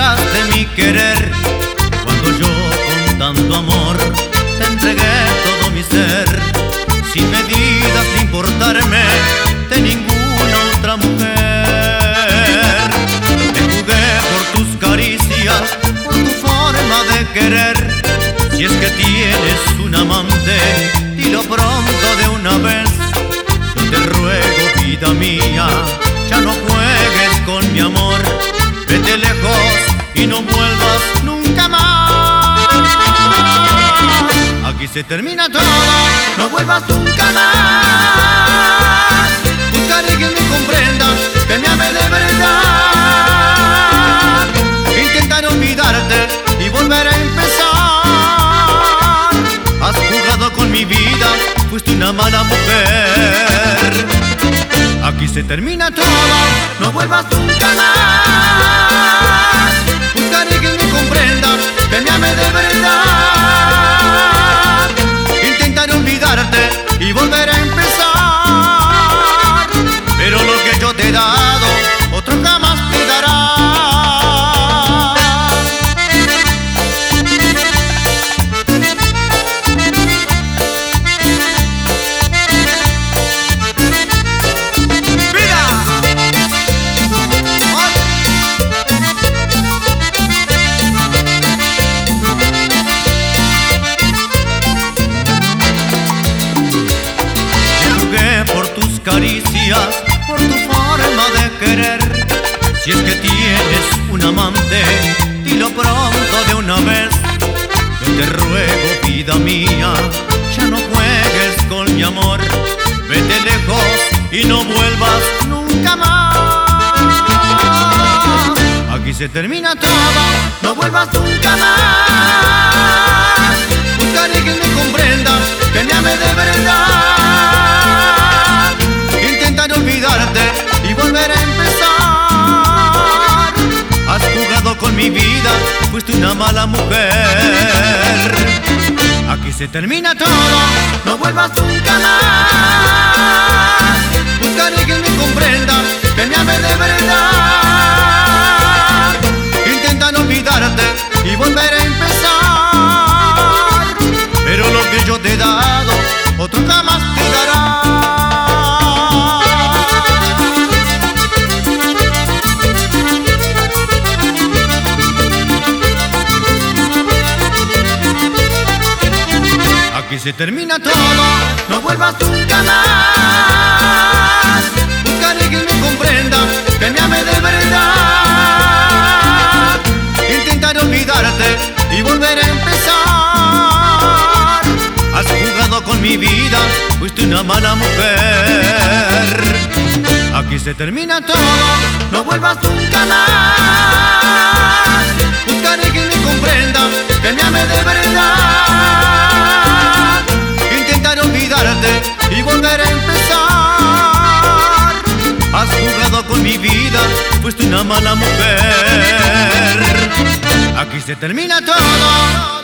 ganaste mi querer, cuando yo con tanto amor te entregué todo mi ser, sin medidas ni importarme de ninguna otra mujer. Me jugué por tus caricias, por tu forma de querer. Si es que tienes un amante, dilo pronto de una vez. Yo te ruego, vida mía, ya no juegues con mi amor. Vete lejos y no vuelvas nunca más. Aquí se termina todo, no vuelvas nunca más. Buscaré quien me comprenda, que me ame de verdad. Intentaré olvidarte y volver a empezar. Has jugado con mi vida, fuiste una mala mujer. Aquí se termina todo, no vuelvas nunca más. Buscaré quien me comprenda, que me ame de verdad. Intentaré olvidarte y volver a empezar, pero lo que yo te he dado, otro jamás te dará. Caricias, por tu forma de querer. Si es que tienes un amante, dilo pronto de una vez. Yo te ruego, vida mía, ya no juegues con mi amor. Vete lejos y no vuelvas nunca más. Aquí se termina todo, no vuelvas nunca más. Buscaré quien me comprenda, que me ame de verdad. Olvidarte y volver a empezar. Has jugado con mi vida, fuiste una mala mujer. Aquí se termina todo, no vuelvas nunca más. Buscaré quien me comprenda, que me ame de verdad. Intentan olvidarte y volver a empezar, pero lo que yo te he dado, otro jamás te dará. Aquí se termina todo, no vuelvas nunca más. Buscaré quien me comprenda, que me ame de verdad. Intentaré olvidarte y volver a empezar. Has jugado con mi vida, fuiste una mala mujer. Aquí se termina todo, no vuelvas nunca más. Buscaré quien me comprenda, que me ame de verdad. Y volver a empezar. Has jugado con mi vida, fuiste una mala mujer. Aquí se termina todo.